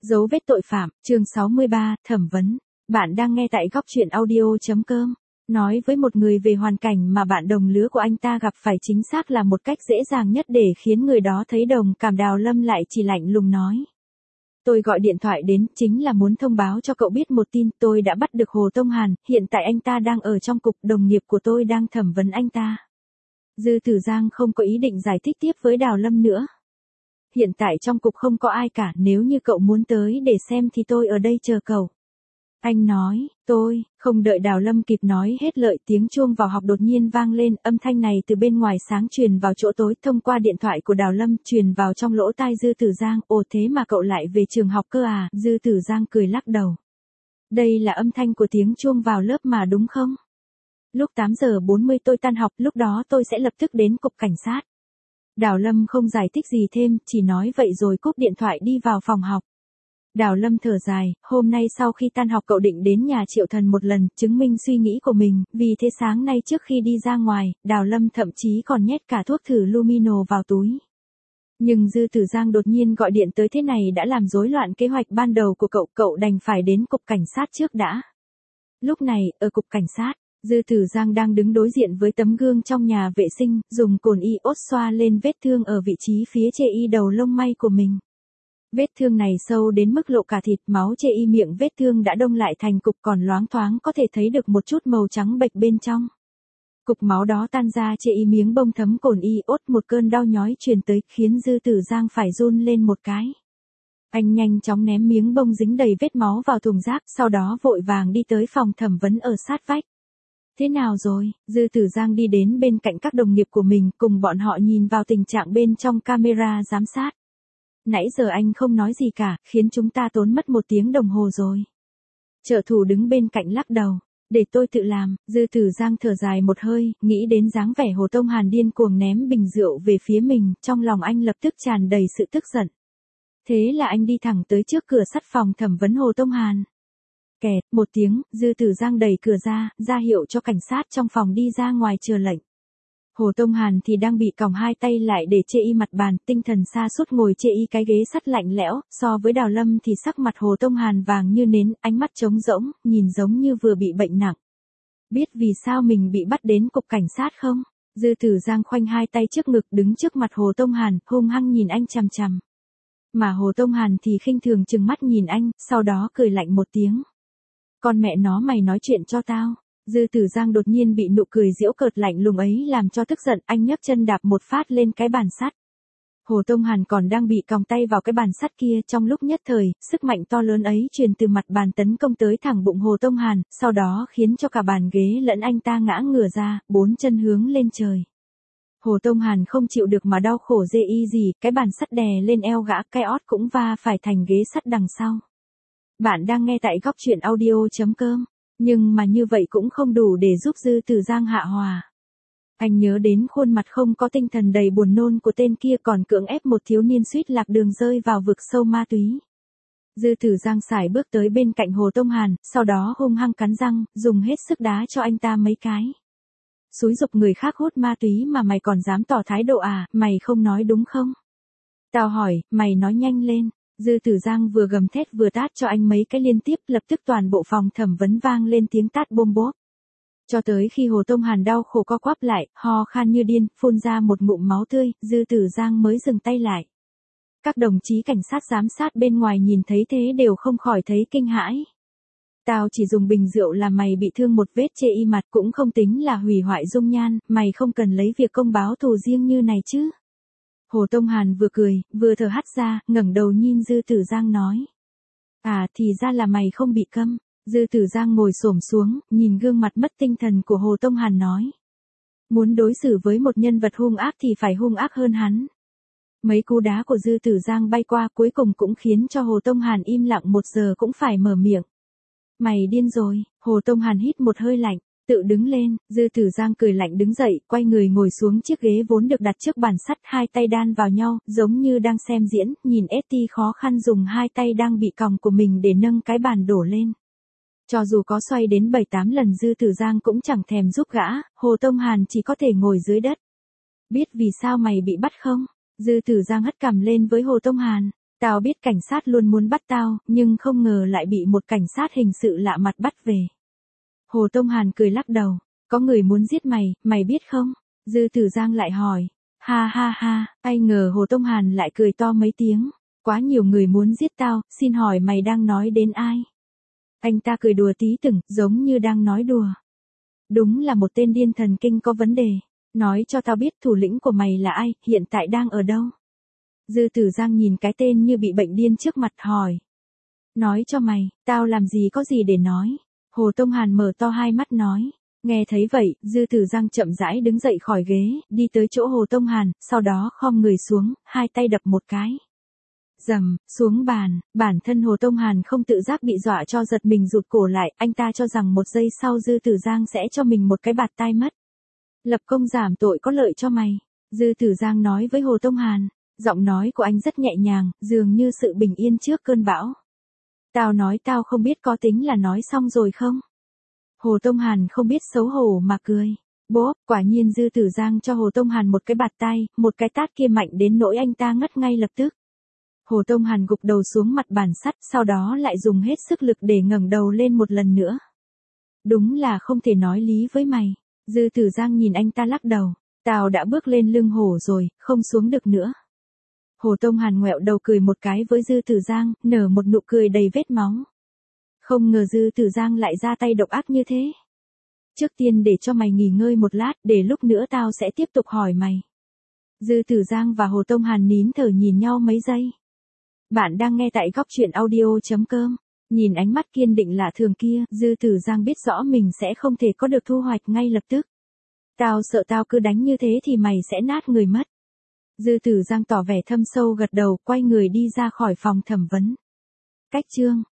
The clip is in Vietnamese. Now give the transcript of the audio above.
Dấu vết tội phạm, chương 63, thẩm vấn. Bạn đang nghe tại góc truyện audio.com. Nói với một người về hoàn cảnh mà bạn đồng lứa của anh ta gặp phải chính xác là một cách dễ dàng nhất để khiến người đó thấy đồng cảm. Đào Lâm lại chỉ lạnh lùng nói. Tôi gọi điện thoại đến chính là muốn thông báo cho cậu biết một tin, tôi đã bắt được Hồ Tông Hàn, hiện tại anh ta đang ở trong cục, đồng nghiệp của tôi đang thẩm vấn anh ta. Dư Tử Giang không có ý định giải thích tiếp với Đào Lâm nữa. Hiện tại trong cục không có ai cả, nếu như cậu muốn tới để xem thì tôi ở đây chờ cậu. Anh nói, tôi, không đợi Đào Lâm kịp nói hết lời, tiếng chuông vào học đột nhiên vang lên, âm thanh này từ bên ngoài sáng truyền vào chỗ tối, thông qua điện thoại của Đào Lâm, truyền vào trong lỗ tai Dư Tử Giang. Ồ, thế mà cậu lại về trường học cơ à? Dư Tử Giang cười lắc đầu. Đây là âm thanh của tiếng chuông vào lớp mà đúng không? Lúc 8 giờ 40 tôi tan học, lúc đó tôi sẽ lập tức đến cục cảnh sát. Đào Lâm không giải thích gì thêm, chỉ nói vậy rồi cúp điện thoại đi vào phòng học. Đào Lâm thở dài, hôm nay sau khi tan học cậu định đến nhà Triệu Thần một lần, chứng minh suy nghĩ của mình, vì thế sáng nay trước khi đi ra ngoài, Đào Lâm thậm chí còn nhét cả thuốc thử Lumino vào túi. Nhưng Dư Tử Giang đột nhiên gọi điện tới, thế này đã làm rối loạn kế hoạch ban đầu của cậu đành phải đến cục cảnh sát trước đã. Lúc này, ở cục cảnh sát, Dư Tử Giang đang đứng đối diện với tấm gương trong nhà vệ sinh, dùng cồn iốt xoa lên vết thương ở vị trí phía chê y đầu lông may của mình. Vết thương này sâu đến mức lộ cả thịt, máu chê y miệng vết thương đã đông lại thành cục, còn loáng thoáng có thể thấy được một chút màu trắng bệch bên trong. Cục máu đó tan ra chê y miếng bông thấm cồn iốt, một cơn đau nhói truyền tới, khiến Dư Tử Giang phải run lên một cái. Anh nhanh chóng ném miếng bông dính đầy vết máu vào thùng rác, sau đó vội vàng đi tới phòng thẩm vấn ở sát vách. Thế nào rồi? Dư Tử Giang đi đến bên cạnh các đồng nghiệp của mình, cùng bọn họ nhìn vào tình trạng bên trong camera giám sát. Nãy giờ anh không nói gì cả, khiến chúng ta tốn mất 1 tiếng đồng hồ rồi. Trợ thủ đứng bên cạnh lắc đầu. Để tôi tự làm. Dư Tử Giang thở dài một hơi, nghĩ đến dáng vẻ Hồ Tông Hàn điên cuồng ném bình rượu về phía mình, trong lòng anh lập tức tràn đầy sự tức giận. Thế là anh đi thẳng tới trước cửa sắt phòng thẩm vấn Hồ Tông Hàn. Kẹt, một tiếng, Dư Tử Giang đẩy cửa ra hiệu cho cảnh sát trong phòng đi ra ngoài chờ lệnh. Hồ Tông Hàn thì đang bị còng hai tay lại để chê y mặt bàn, tinh thần sa sút ngồi chê y cái ghế sắt lạnh lẽo, so với Đào Lâm thì sắc mặt Hồ Tông Hàn vàng như nến, ánh mắt trống rỗng, nhìn giống như vừa bị bệnh nặng. Biết vì sao mình bị bắt đến cục cảnh sát không? Dư Tử Giang khoanh hai tay trước ngực đứng trước mặt Hồ Tông Hàn, hung hăng nhìn anh chằm chằm. Mà Hồ Tông Hàn thì khinh thường trừng mắt nhìn anh, sau đó cười lạnh một tiếng. Con mẹ nó, mày nói chuyện cho tao. Dư Tử Giang đột nhiên bị nụ cười giễu cợt lạnh lùng ấy làm cho tức giận, anh nhấc chân đạp một phát lên cái bàn sắt. Hồ Tông Hàn còn đang bị còng tay vào cái bàn sắt kia, trong lúc nhất thời, sức mạnh to lớn ấy truyền từ mặt bàn tấn công tới thẳng bụng Hồ Tông Hàn, sau đó khiến cho cả bàn ghế lẫn anh ta ngã ngửa ra, 4 chân hướng lên trời. Hồ Tông Hàn không chịu được mà đau khổ dê y gì, cái bàn sắt đè lên eo gã, cái ót cũng va phải thành ghế sắt đằng sau. Bạn đang nghe tại góc truyện audio.com. Nhưng mà như vậy cũng không đủ để giúp Dư Tử Giang hạ hòa. Anh nhớ đến khuôn mặt không có tinh thần đầy buồn nôn của tên kia, còn cưỡng ép một thiếu niên suýt lạc đường rơi vào vực sâu ma túy. Dư Tử Giang sải bước tới bên cạnh Hồ Tông Hàn, sau đó hung hăng cắn răng, dùng hết sức đá cho anh ta mấy cái. Xúi giục người khác hút ma túy mà mày còn dám tỏ thái độ à, mày không nói đúng không? Tao hỏi, mày nói nhanh lên. Dư Tử Giang vừa gầm thét vừa tát cho anh mấy cái liên tiếp, lập tức toàn bộ phòng thẩm vấn vang lên tiếng tát bôm bốp. Cho tới khi Hồ Tông Hàn đau khổ co quắp lại, ho khan như điên, phun ra một ngụm máu tươi, Dư Tử Giang mới dừng tay lại. Các đồng chí cảnh sát giám sát bên ngoài nhìn thấy thế đều không khỏi thấy kinh hãi. Tao chỉ dùng bình rượu làm mày bị thương một vết chê y mặt, cũng không tính là hủy hoại dung nhan, mày không cần lấy việc công báo thù riêng như này chứ. Hồ Tông Hàn vừa cười, vừa thở hắt ra, ngẩng đầu nhìn Dư Tử Giang nói. À, thì ra là mày không bị câm. Dư Tử Giang ngồi xổm xuống, nhìn gương mặt mất tinh thần của Hồ Tông Hàn nói. Muốn đối xử với một nhân vật hung ác thì phải hung ác hơn hắn. Mấy cú đá của Dư Tử Giang bay qua cuối cùng cũng khiến cho Hồ Tông Hàn im lặng 1 giờ cũng phải mở miệng. Mày điên rồi. Hồ Tông Hàn hít một hơi lạnh. Tự đứng lên, Dư Tử Giang cười lạnh đứng dậy, quay người ngồi xuống chiếc ghế vốn được đặt trước bàn sắt, hai tay đan vào nhau, giống như đang xem diễn, nhìn Etty khó khăn dùng hai tay đang bị còng của mình để nâng cái bàn đổ lên. Cho dù có xoay đến 7-8 lần Dư Tử Giang cũng chẳng thèm giúp gã, Hồ Tông Hàn chỉ có thể ngồi dưới đất. Biết vì sao mày bị bắt không? Dư Tử Giang hất cằm lên với Hồ Tông Hàn. Tao biết cảnh sát luôn muốn bắt tao, nhưng không ngờ lại bị một cảnh sát hình sự lạ mặt bắt về. Hồ Tông Hàn cười lắc đầu. Có người muốn giết mày, mày biết không? Dư Tử Giang lại hỏi. Ha ha ha, ai ngờ Hồ Tông Hàn lại cười to mấy tiếng. Quá nhiều người muốn giết tao, xin hỏi mày đang nói đến ai? Anh ta cười đùa tí từng, giống như đang nói đùa. Đúng là một tên điên thần kinh có vấn đề. Nói cho tao biết thủ lĩnh của mày là ai, hiện tại đang ở đâu? Dư Tử Giang nhìn cái tên như bị bệnh điên trước mặt hỏi. Nói cho mày, tao làm gì có gì để nói. Hồ Tông Hàn mở to hai mắt nói. Nghe thấy vậy, Dư Tử Giang chậm rãi đứng dậy khỏi ghế, đi tới chỗ Hồ Tông Hàn, sau đó khom người xuống, hai tay đập một cái. Rầm, xuống bàn, bản thân Hồ Tông Hàn không tự giác bị dọa cho giật mình rụt cổ lại, anh ta cho rằng một giây sau Dư Tử Giang sẽ cho mình một cái bạt tai mất. Lập công giảm tội có lợi cho mày. Dư Tử Giang nói với Hồ Tông Hàn, giọng nói của anh rất nhẹ nhàng, dường như sự bình yên trước cơn bão. Tao nói tao không biết có tính là nói xong rồi không? Hồ Tông Hàn không biết xấu hổ mà cười. Bốp, quả nhiên Dư Tử Giang cho Hồ Tông Hàn một cái bạt tai, một cái tát kia mạnh đến nỗi anh ta ngất ngay lập tức. Hồ Tông Hàn gục đầu xuống mặt bàn sắt, sau đó lại dùng hết sức lực để ngẩng đầu lên một lần nữa. Đúng là không thể nói lý với mày. Dư Tử Giang nhìn anh ta lắc đầu. Tao đã bước lên lưng hổ rồi, không xuống được nữa. Hồ Tông Hàn ngoẹo đầu cười một cái với Dư Tử Giang, nở một nụ cười đầy vết máu. Không ngờ Dư Tử Giang lại ra tay độc ác như thế. Trước tiên để cho mày nghỉ ngơi một lát, để lúc nữa tao sẽ tiếp tục hỏi mày. Dư Tử Giang và Hồ Tông Hàn nín thở nhìn nhau mấy giây. Bạn đang nghe tại góc truyện audio.com. Nhìn ánh mắt kiên định lạ thường kia, Dư Tử Giang biết rõ mình sẽ không thể có được thu hoạch ngay lập tức. Tao sợ tao cứ đánh như thế thì mày sẽ nát người mất. Dư Tử Giang tỏ vẻ thâm sâu gật đầu, quay người đi ra khỏi phòng thẩm vấn. Cách chương